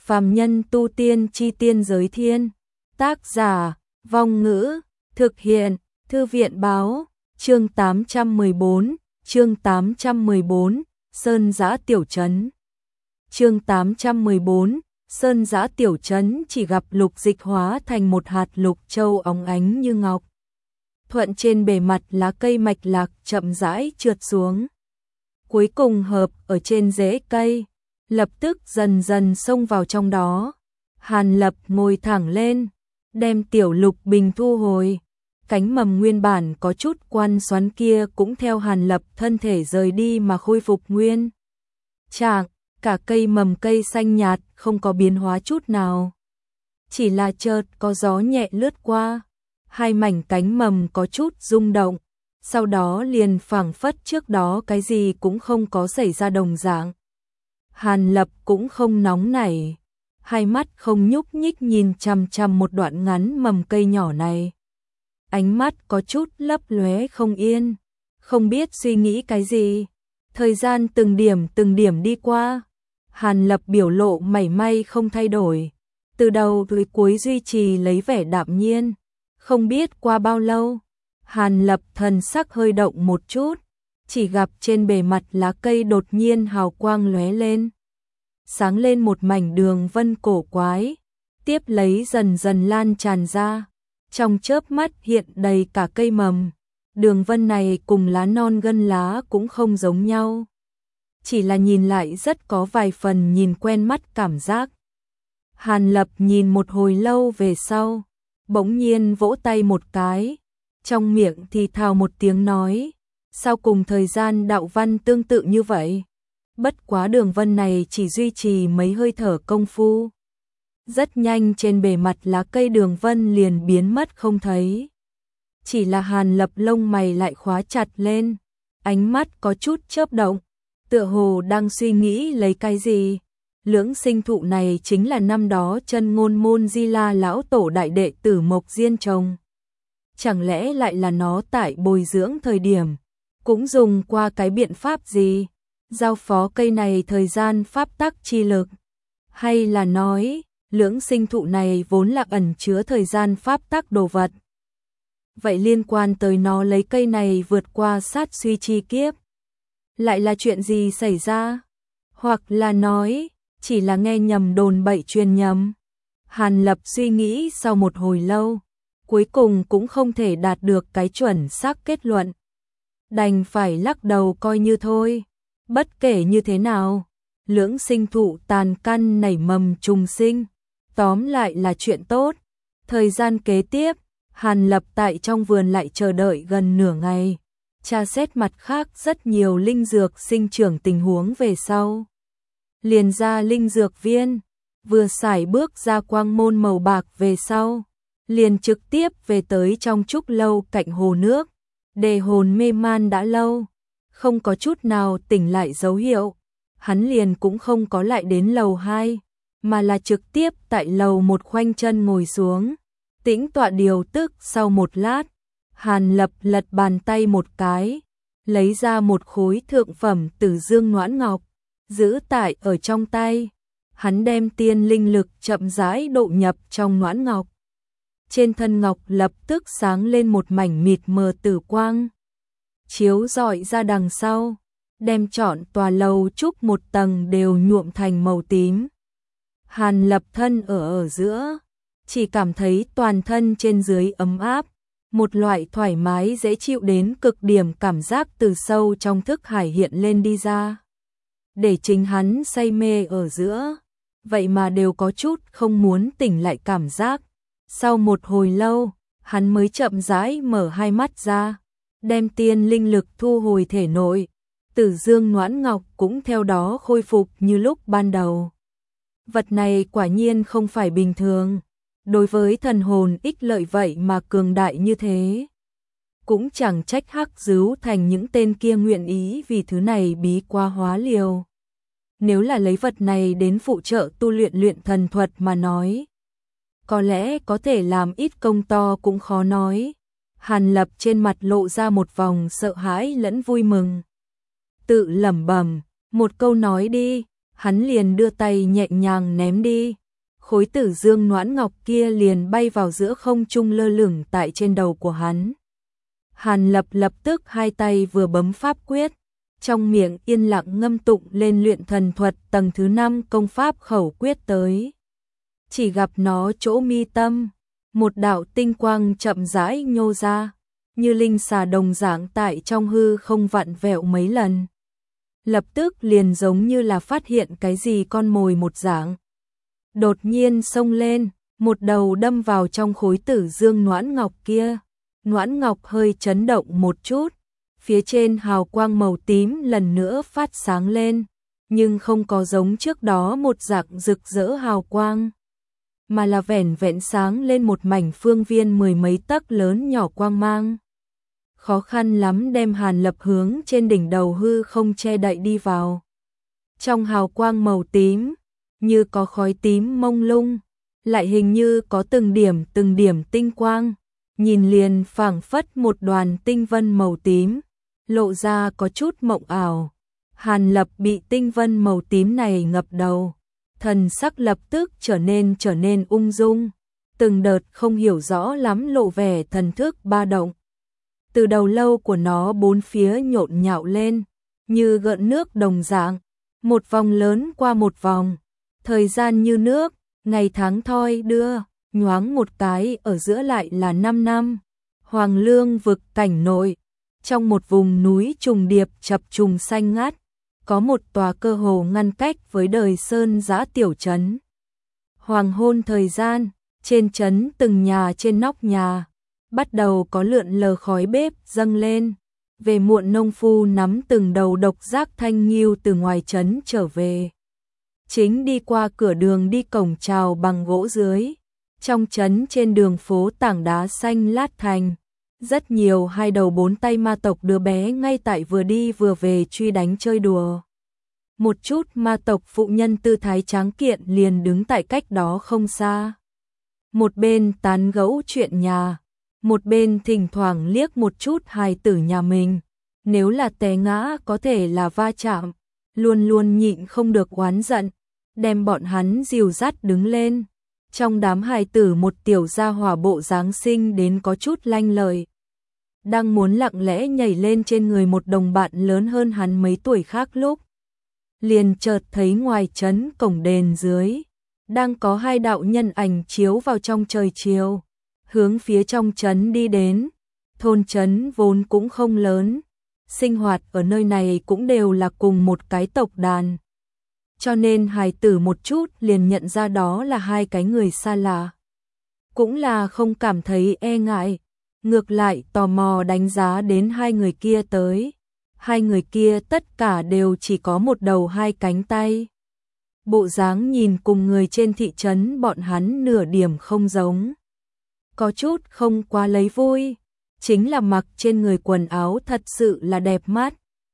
Phàm nhân tu tiên chi tiên giới thiên. Tác giả, Vong Ngữ, thực hiện, Thư viện báo, chương 814, Sơn Giã Tiểu Trấn. Chương 814, Sơn Giã Tiểu Trấn chỉ gặp Lục Dịch hóa thành một hạt lục châu óng ánh như ngọc. Thuận trên bề mặt lá cây mạch lạc chậm rãi trượt xuống. Cuối cùng hợp ở trên rễ cây, lập tức dần dần xông vào trong đó. Hàn Lập ngồi thẳng lên, đem tiểu lục bình thu hồi. Cánh mầm nguyên bản có chút quan xoắn kia cũng theo Hàn Lập thân thể rời đi mà khôi phục nguyên trạng. Cả cây mầm cây xanh nhạt không có biến hóa chút nào. Chỉ là chợt có gió nhẹ lướt qua, hai mảnh cánh mầm có chút rung động, sau đó liền phảng phất trước đó cái gì cũng không có xảy ra đồng dạng. Hàn Lập cũng không nóng nảy, hai mắt không nhúc nhích nhìn chằm chằm một đoạn ngắn mầm cây nhỏ này. Ánh mắt có chút lấp lóe không yên, không biết suy nghĩ cái gì. Thời gian từng điểm đi qua, Hàn Lập biểu lộ mảy may không thay đổi, từ đầu tới cuối duy trì lấy vẻ đạm nhiên. Không biết qua bao lâu, Hàn Lập thần sắc hơi động một chút, chỉ gặp trên bề mặt lá cây đột nhiên hào quang lóe lên, sáng lên một mảnh đường vân cổ quái, tiếp lấy dần dần lan tràn ra, trong chớp mắt hiện đầy cả cây mầm. Đường vân này cùng lá non gân lá cũng không giống nhau, chỉ là nhìn lại rất có vài phần nhìn quen mắt cảm giác. Hàn Lập nhìn một hồi lâu về sau, bỗng nhiên vỗ tay một cái, trong miệng thì thào một tiếng nói, sao cùng thời gian đạo văn tương tự như vậy? Bất quá đường vân này chỉ duy trì mấy hơi thở công phu, rất nhanh trên bề mặt lá cây đường vân liền biến mất không thấy. Chỉ là Hàn Lập lông mày lại khóa chặt lên, ánh mắt có chút chớp động, tựa hồ đang suy nghĩ lấy cái gì. Lưỡng sinh thụ này chính là năm đó Chân Ngôn Môn Di La lão tổ đại đệ tử Mộc Diên trồng. Chẳng lẽ lại là nó tại bồi dưỡng thời điểm cũng dùng qua cái biện pháp gì, giao phó cây này thời gian pháp tắc chi lực, hay là nói lưỡng sinh thụ này vốn là ẩn chứa thời gian pháp tắc đồ vật? Vậy liên quan tới nó lấy cây này vượt qua sát suy chi kiếp, lại là chuyện gì xảy ra? Hoặc là nói chỉ là nghe nhầm đồn bậy truyền nhầm? Hàn Lập suy nghĩ sau một hồi lâu, cuối cùng cũng không thể đạt được cái chuẩn xác kết luận, đành phải lắc đầu coi như thôi. Bất kể như thế nào, lưỡng sinh thụ tàn căn nảy mầm trùng sinh, tóm lại là chuyện tốt. Thời gian kế tiếp, Hàn Lập tại trong vườn lại chờ đợi gần nửa ngày, tra xét mặt khác rất nhiều linh dược sinh trưởng tình huống về sau. Liền ra linh dược viên, vừa xài bước ra quang môn màu bạc về sau, liền trực tiếp về tới trong trúc lâu cạnh hồ nước. Đề hồn mê man đã lâu, không có chút nào tỉnh lại dấu hiệu, hắn liền cũng không có lại đến lầu 2, mà là trực tiếp tại lầu 1 khoanh chân ngồi xuống, tĩnh tọa điều tức. Sau một lát, Hàn Lập lật bàn tay một cái, lấy ra một khối thượng phẩm Tử Dương Noãn Ngọc, giữ tại ở trong tay. Hắn đem tiên linh lực chậm rãi độ nhập trong noãn ngọc. Trên thân ngọc lập tức sáng lên một mảnh mịt mờ tử quang, chiếu rọi ra đằng sau, đem trọn tòa lầu trúc một tầng đều nhuộm thành màu tím. Hàn Lập thân ở giữa, chỉ cảm thấy toàn thân trên dưới ấm áp, một loại thoải mái dễ chịu đến cực điểm cảm giác từ sâu trong thức hải hiện lên đi ra. Để chính hắn say mê ở giữa, vậy mà đều có chút không muốn tỉnh lại cảm giác. Sau một hồi lâu, hắn mới chậm rãi mở hai mắt ra, đem tiên linh lực thu hồi thể nội. Tử Dương Noãn Ngọc cũng theo đó khôi phục như lúc ban đầu. Vật này quả nhiên không phải bình thường, đối với thần hồn ích lợi vậy mà cường đại như thế. Cũng chẳng trách Hắc Dứu Thành những tên kia nguyện ý vì thứ này bí quá hóa liều. Nếu là lấy vật này đến phụ trợ tu luyện thần thuật mà nói, có lẽ có thể làm ít công to cũng khó nói. Hàn Lập trên mặt lộ ra một vòng sợ hãi lẫn vui mừng, tự lẩm bẩm, một câu nói đi, hắn liền đưa tay nhẹ nhàng ném đi. Khối tử dương noãn ngọc kia liền bay vào giữa không trung lơ lửng tại trên đầu của hắn. Hàn Lập lập tức hai tay vừa bấm pháp quyết, trong miệng yên lặng ngâm tụng lên luyện thần thuật tầng thứ 5 công pháp khẩu quyết tới. Chỉ gặp nó chỗ mi tâm, một đạo tinh quang chậm rãi nhô ra, như linh xà đồng dạng tại trong hư không vặn vẹo mấy lần. Lập tức liền giống như là phát hiện cái gì con mồi một dạng. Đột nhiên xông lên, một đầu đâm vào trong khối tử dương noãn ngọc kia. Noãn ngọc hơi chấn động một chút, phía trên hào quang màu tím lần nữa phát sáng lên, nhưng không có giống trước đó một dạng rực rỡ hào quang, mà là vẻn vẹn sáng lên một mảnh phương viên mười mấy tấc lớn nhỏ quang mang. Khó khăn lắm đem Hàn Lập hướng trên đỉnh đầu hư không che đậy đi vào. Trong hào quang màu tím, như có khói tím mông lung, lại hình như có từng điểm tinh quang, nhìn liền phảng phất một đoàn tinh vân màu tím, lộ ra có chút mộng ảo. Hàn Lập bị tinh vân màu tím này ngập đầu, thần sắc lập tức trở nên ung dung, từng đợt không hiểu rõ lắm lộ vẻ thần thức ba động. Từ đầu lâu của nó bốn phía nhộn nhạo lên, như gợn nước đồng dạng, một vòng lớn qua một vòng, thời gian như nước, ngày tháng thoi đưa, nhoáng một cái ở giữa lại là 5 năm. Hoàng Lương vực cảnh nội, trong một vùng núi trùng điệp chập trùng xanh ngát, có một tòa cơ hồ ngăn cách với đời sơn giã tiểu trấn. Hoàng hôn thời gian, trên trấn từng nhà trên nóc nhà, bắt đầu có lượn lờ khói bếp dâng lên. Về muộn nông phu nắm từng đầu độc giác thanh nghiêu từ ngoài trấn trở về. Chính đi qua cửa đường đi cổng chào bằng gỗ dưới. Trong trấn trên đường phố tảng đá xanh lát thành, rất nhiều hai đầu bốn tay ma tộc đứa bé ngay tại vừa đi vừa về truy đánh chơi đùa. Một chút ma tộc phụ nhân tư thái tráng kiện liền đứng tại cách đó không xa. Một bên tán gẫu chuyện nhà, một bên thỉnh thoảng liếc một chút hài tử nhà mình. Nếu là té ngã có thể là va chạm, luôn luôn nhịn không được oán giận, đem bọn hắn dìu dắt đứng lên. Trong đám hài tử một tiểu gia hỏa bộ dáng sinh đến có chút lanh lợi, đang muốn lặng lẽ nhảy lên trên người một đồng bạn lớn hơn hắn mấy tuổi khác lúc, liền chợt thấy ngoài trấn cổng đền dưới, đang có hai đạo nhân ảnh chiếu vào trong trời chiều, hướng phía trong trấn đi đến. Thôn trấn vốn cũng không lớn, sinh hoạt ở nơi này cũng đều là cùng một cái tộc đàn, cho nên hài tử một chút liền nhận ra đó là hai cái người xa lạ. Cũng là không cảm thấy e ngại, ngược lại tò mò đánh giá đến hai người kia tới. Hai người kia tất cả đều chỉ có một đầu hai cánh tay. Bộ dáng nhìn cùng người trên thị trấn bọn hắn nửa điểm không giống. Có chút không quá lấy vui, chính là mặc trên người quần áo thật sự là đẹp mắt.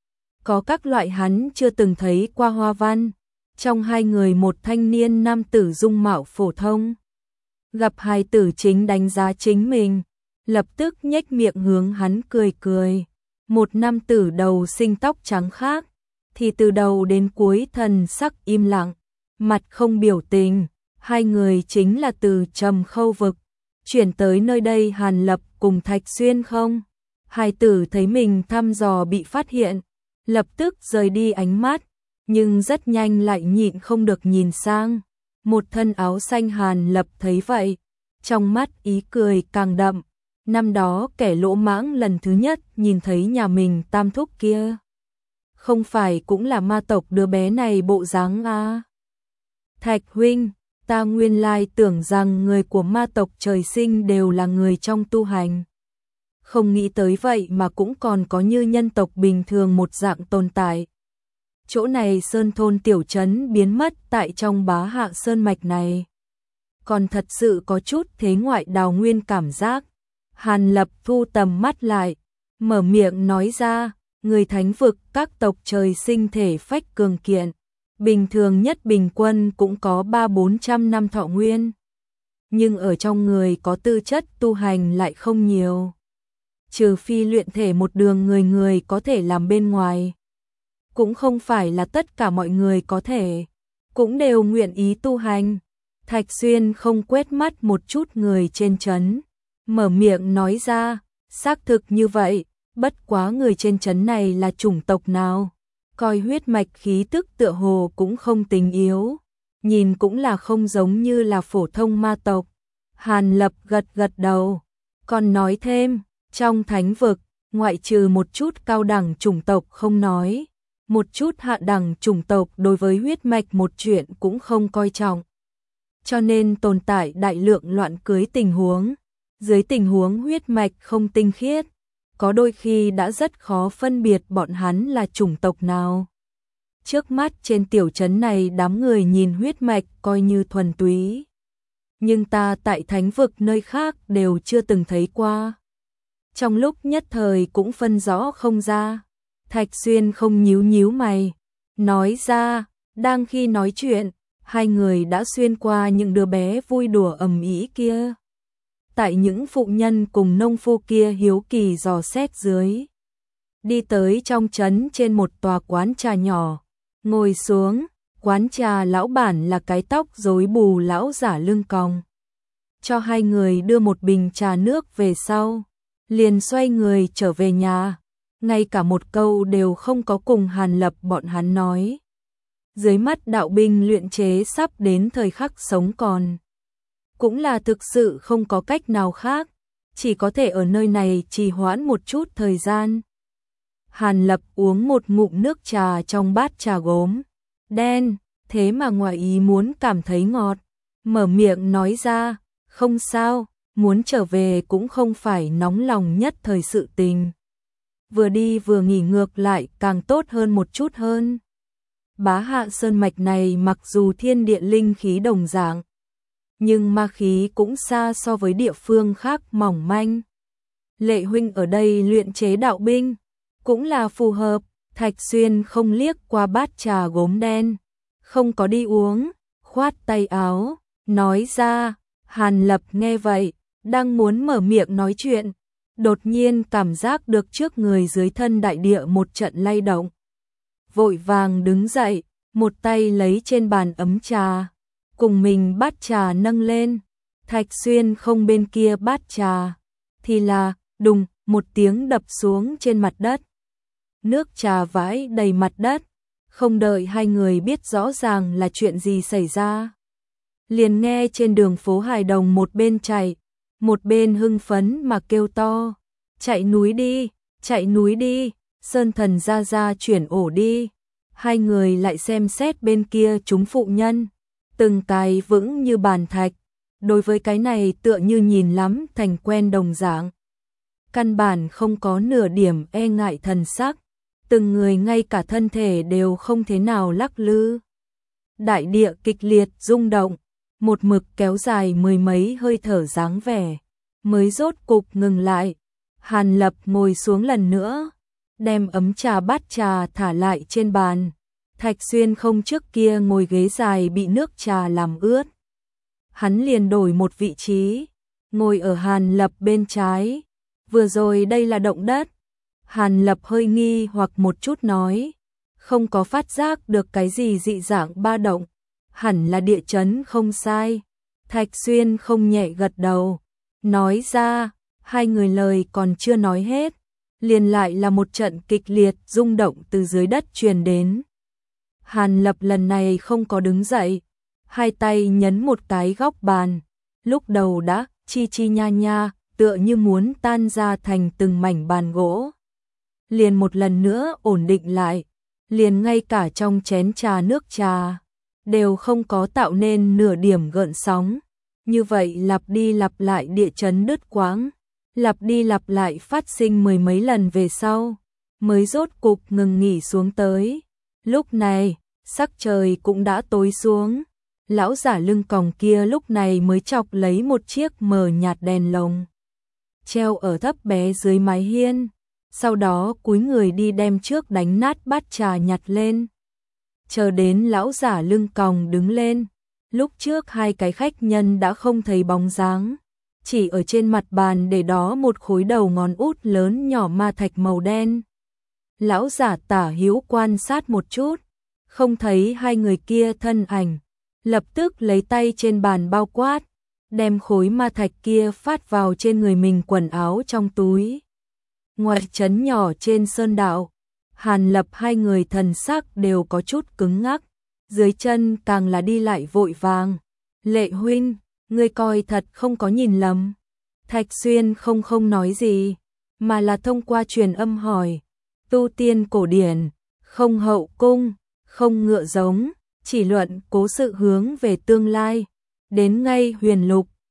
Có các loại hắn chưa từng thấy qua hoa văn. Trong hai người một thanh niên nam tử dung mạo phổ thông, gặp hài tử chính đánh giá chính mình, lập tức nhếch miệng hướng hắn cười cười. Một nam tử đầu sinh tóc trắng khác, thì từ đầu đến cuối thần sắc im lặng, mặt không biểu tình. Hai người chính là từ Trầm Khâu vực chuyển tới nơi đây Hàn Lập cùng Thạch Xuyên không? Hài tử thấy mình thăm dò bị phát hiện, lập tức rời đi ánh mắt, nhưng rất nhanh lại nhịn không được nhìn sang. Một thân áo xanh Hàn Lập thấy vậy, trong mắt ý cười càng đậm. Năm đó kẻ lỗ mãng lần thứ nhất nhìn thấy nhà mình tam thúc kia, không phải cũng là ma tộc đứa bé này bộ dáng à? Thạch huynh, ta nguyên lai tưởng rằng người của ma tộc trời sinh đều là người trong tu hành, không nghĩ tới vậy mà cũng còn có như nhân tộc bình thường một dạng tồn tại. Chỗ này sơn thôn tiểu trấn biến mất tại trong Bá Hạ Sơn mạch này, còn thật sự có chút thế ngoại đào nguyên cảm giác. Hàn Lập thu tầm mắt lại, mở miệng nói ra, người thánh vực các tộc trời sinh thể phách cường kiện, bình thường nhất bình quân cũng có 300-400 năm thọ nguyên. Nhưng ở trong người có tư chất tu hành lại không nhiều. Trừ phi luyện thể một đường người có thể làm bên ngoài. Cũng không phải là tất cả mọi người có thể. cũng đều nguyện ý tu hành. Thạch Xuyên không quét mắt một chút người trên trấn, mở miệng nói ra, xác thực như vậy, bất quá người trên trấn này là chủng tộc nào, coi huyết mạch khí tức tựa hồ cũng không tính yếu, nhìn cũng là không giống như là phổ thông ma tộc. Hàn Lập gật gật đầu, còn nói thêm, trong thánh vực, ngoại trừ một chút cao đẳng chủng tộc không nói, một chút hạ đẳng chủng tộc đối với huyết mạch một chuyện cũng không coi trọng. Cho nên tồn tại đại lượng loạn cưới tình huống, dưới tình huống huyết mạch không tinh khiết, có đôi khi đã rất khó phân biệt bọn hắn là chủng tộc nào. Trước mắt trên tiểu trấn này đám người nhìn huyết mạch coi như thuần túy. Nhưng ta tại thánh vực nơi khác đều chưa từng thấy qua. Trong lúc nhất thời cũng phân rõ không ra. Thạch Xuyên không nhíu nhíu mày, nói ra, đang khi nói chuyện, hai người đã xuyên qua những đứa bé vui đùa ầm ĩ kia. Tại những phụ nhân cùng nông phu kia hiếu kỳ dò xét dưới. Đi tới trong trấn trên một tòa quán trà nhỏ, ngồi xuống, quán trà lão bản là cái tóc rối bù lão giả lưng còng. Cho hai người đưa một bình trà nước về sau, liền xoay người trở về nhà, ngay cả một câu đều không có cùng Hàn Lập bọn hắn nói. Dưới mắt đạo binh luyện chế sắp đến thời khắc sống còn. Cũng là thực sự không có cách nào khác, chỉ có thể ở nơi này trì hoãn một chút thời gian. Hàn Lập uống một ngụm nước trà trong bát trà gốm đen, thế mà ngoài ý muốn cảm thấy ngọt, mở miệng nói ra, không sao, muốn trở về cũng không phải nóng lòng nhất thời sự tình. Vừa đi vừa nghỉ ngược lại càng tốt hơn một chút hơn. Bá Hạ Sơn mạch này mặc dù thiên địa linh khí đồng dạng, nhưng ma khí cũng xa so với địa phương khác mỏng manh. Lệ huynh ở đây luyện chế đạo binh, cũng là phù hợp. Thạch Xuyên không liếc qua bát trà gốm đen, không có đi uống, khoát tay áo, nói ra. Hàn Lập nghe vậy, đang muốn mở miệng nói chuyện, đột nhiên cảm giác được trước người dưới thân đại địa một trận lay động. Vội vàng đứng dậy, một tay lấy trên bàn ấm trà, cùng mình bát trà nâng lên. Thạch Xuyên không bên kia bát trà, thì là, đùng, một tiếng đập xuống trên mặt đất. Nước trà vãi đầy mặt đất, không đợi hai người biết rõ ràng là chuyện gì xảy ra. Liền nghe trên đường phố hài đồng một bên chạy, một bên hưng phấn mà kêu to, chạy núi đi, Sơn Thần ra ra chuyển ổ đi. Hai người lại xem xét bên kia chúng phụ nhân, từng cái vững như bàn thạch, đối với cái này tựa như nhìn lắm thành quen đồng dạng. Căn bản không có nửa điểm e ngại thần sắc, từng người ngay cả thân thể đều không thế nào lắc lư. Đại địa kịch liệt rung động, một mực kéo dài mười mấy hơi thở dáng vẻ, mới rốt cục ngừng lại. Hàn Lập ngồi xuống lần nữa, đem ấm trà bát trà thả lại trên bàn. Thạch Xuyên không trước kia ngồi ghế dài bị nước trà làm ướt. Hắn liền đổi một vị trí, ngồi ở Hàn Lập bên trái. Vừa rồi đây là động đất. Hàn Lập hơi nghi hoặc một chút nói, không có phát giác được cái gì dị dạng ba động, hẳn là địa chấn không sai. Thạch Xuyên không nhẹ gật đầu, nói ra, hai người lời còn chưa nói hết, liền lại là một trận kịch liệt rung động từ dưới đất truyền đến. Hàn Lập lần này không có đứng dậy, hai tay nhấn một cái góc bàn, lúc đầu đã chi chi nha nha, tựa như muốn tan ra thành từng mảnh bàn gỗ. Liền một lần nữa ổn định lại, liền ngay cả trong chén trà nước trà đều không có tạo nên nửa điểm gợn sóng. Như vậy lặp đi lặp lại địa chấn đứt quãng, lặp đi lặp lại phát sinh mười mấy lần về sau, mới rốt cục ngừng nghỉ xuống tới. Lúc này, sắc trời cũng đã tối xuống, lão giả lưng còng kia lúc này mới chọc lấy một chiếc mờ nhạt đèn lồng, treo ở thấp bé dưới mái hiên, sau đó cúi người đi đem trước đánh nát bát trà nhặt lên. Chờ đến lão giả lưng còng đứng lên, lúc trước hai cái khách nhân đã không thấy bóng dáng, chỉ ở trên mặt bàn để đó một khối đầu ngón út lớn nhỏ ma thạch màu đen. Lão giả tả hữu quan sát một chút, không thấy hai người kia thân ảnh, lập tức lấy tay trên bàn bao quát, đem khối ma thạch kia phát vào trên người mình quần áo trong túi. Ngoài trấn nhỏ trên sơn đạo, Hàn Lập hai người thần sắc đều có chút cứng ngắc, dưới chân càng là đi lại vội vàng. Lệ huynh, ngươi coi thật không có nhìn lầm. Thạch Xuyên không nói gì, mà là thông qua truyền âm hỏi. Tu tiên cổ điển, không hậu cung, không ngựa giống, chỉ luận cố sự hướng về tương lai. Đến ngay huyền lục,